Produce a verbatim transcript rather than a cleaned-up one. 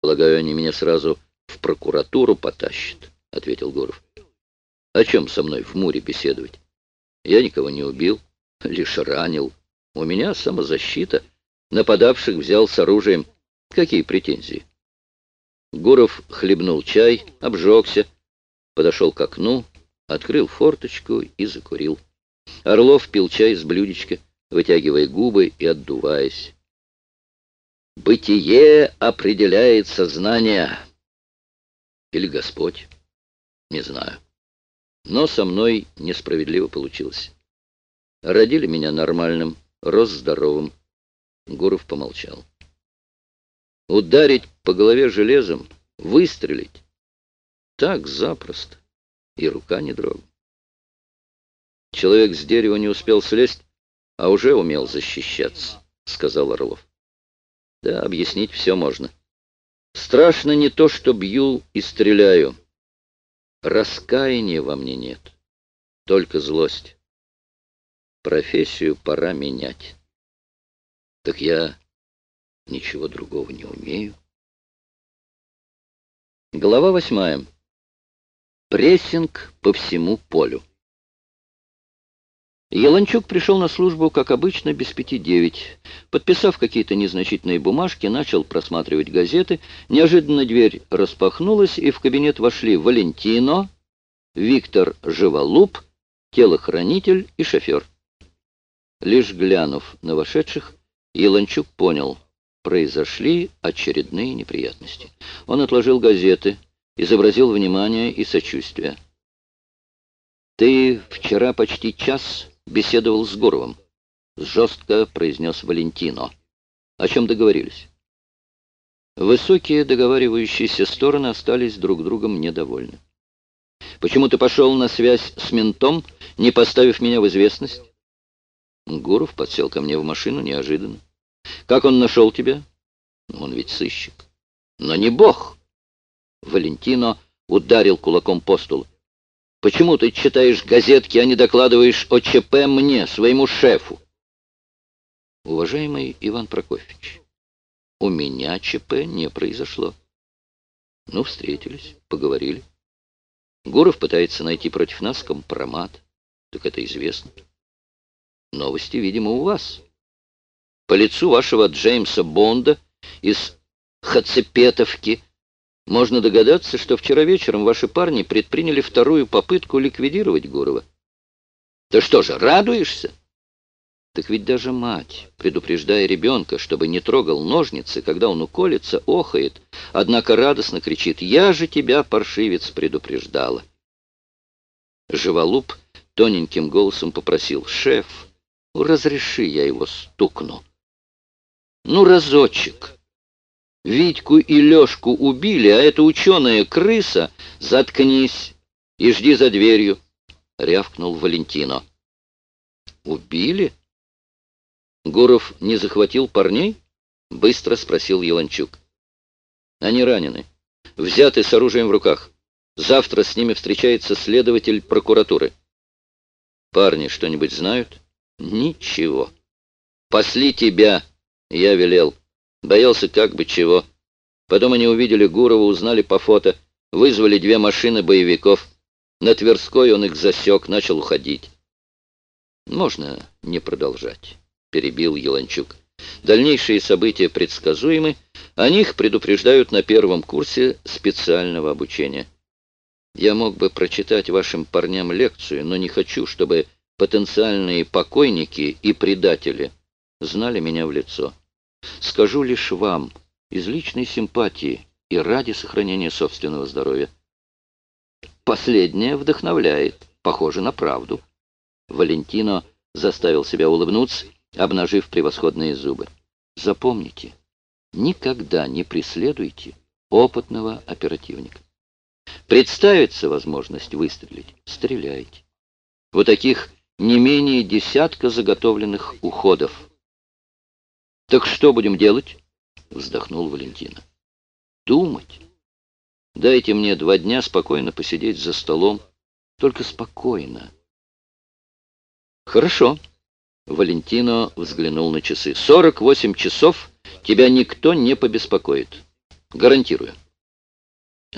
Полагаю, они меня сразу в прокуратуру потащат, — ответил Гуров. О чем со мной в Муре беседовать? Я никого не убил, лишь ранил. У меня самозащита. Нападавших взял с оружием. Какие претензии? Гуров хлебнул чай, обжегся, подошел к окну, открыл форточку и закурил. Орлов пил чай с блюдечка, вытягивая губы и отдуваясь. «Бытие определяет сознание. Или Господь? Не знаю. Но со мной несправедливо получилось. Родили меня нормальным, рос здоровым». Гуров помолчал. «Ударить по голове железом, выстрелить — так запросто, и рука не дрогнет. Человек с дерева не успел слезть, а уже умел защищаться», — сказал Орлов. «Да, объяснить все можно. Страшно не то, что бью и стреляю. Раскаяния во мне нет, только злость. Профессию пора менять. Так я ничего другого не умею». Глава восьмая. Прессинг по всему полю. Еланчук пришел на службу, как обычно, без пяти девять. Подписав какие-то незначительные бумажки, начал просматривать газеты. Неожиданно дверь распахнулась, и в кабинет вошли Валентино, Виктор Живолуп, телохранитель и шофер. Лишь глянув на вошедших, Еланчук понял — произошли очередные неприятности. Он отложил газеты, изобразил внимание и сочувствие. «Ты вчера почти час беседовал с Гуровым», — жестко произнес Валентино. «О чем договорились?» Высокие договаривающиеся стороны остались друг другом недовольны. «Почему ты пошел на связь с ментом, не поставив меня в известность?» Гуров подсел ко мне в машину неожиданно. «Как он нашел тебя?» «Он ведь сыщик». «Но не бог!» Валентино ударил кулаком по столу. «Почему ты читаешь газетки, а не докладываешь о ЧП мне, своему шефу?» «Уважаемый Иван Прокофьевич, у меня ЧП не произошло». Ну, встретились, поговорили. Гуров пытается найти против нас компромат. Так это известно. Новости, видимо, у вас. По лицу вашего Джеймса Бонда из Хацепетовки можно догадаться, что вчера вечером ваши парни предприняли вторую попытку ликвидировать Гурова. Ты что же, радуешься? Так ведь даже мать, предупреждая ребенка, чтобы не трогал ножницы, когда он уколется, охает, однако радостно кричит: «Я же тебя, паршивец, предупреждала». Живолуп тоненьким голосом попросил: «Шеф, разреши, я его стукну». «Ну, разочек. Витьку и Лешку убили, а эта ученая крыса...» «Заткнись и жди за дверью», — рявкнул Валентино. «Убили? Гуров не захватил парней?» — быстро спросил Еланчук. «Они ранены, взяты с оружием в руках. Завтра с ними встречается следователь прокуратуры». «Парни что-нибудь знают?» «Ничего. Пасли тебя, я велел. Боялся как бы чего. Потом они увидели Гурова, узнали по фото, вызвали две машины боевиков. На Тверской он их засек, начал уходить». «Можно не продолжать», — перебил Еланчук. «Дальнейшие события предсказуемы, о них предупреждают на первом курсе специального обучения. Я мог бы прочитать вашим парням лекцию, но не хочу, чтобы потенциальные покойники и предатели знали меня в лицо. Скажу лишь вам, из личной симпатии и ради сохранения собственного здоровья». Последнее вдохновляет, похоже на правду. Валентино заставил себя улыбнуться, обнажив превосходные зубы. Запомните, никогда не преследуйте опытного оперативника. Представится возможность выстрелить — стреляйте. У таких не менее десятка заготовленных уходов. «Так что будем делать?» — вздохнул Валентино. «Думать. Дайте мне два дня спокойно посидеть за столом. Только спокойно». «Хорошо». Валентино взглянул на часы. «Сорок восемь часов тебя никто не побеспокоит. Гарантирую.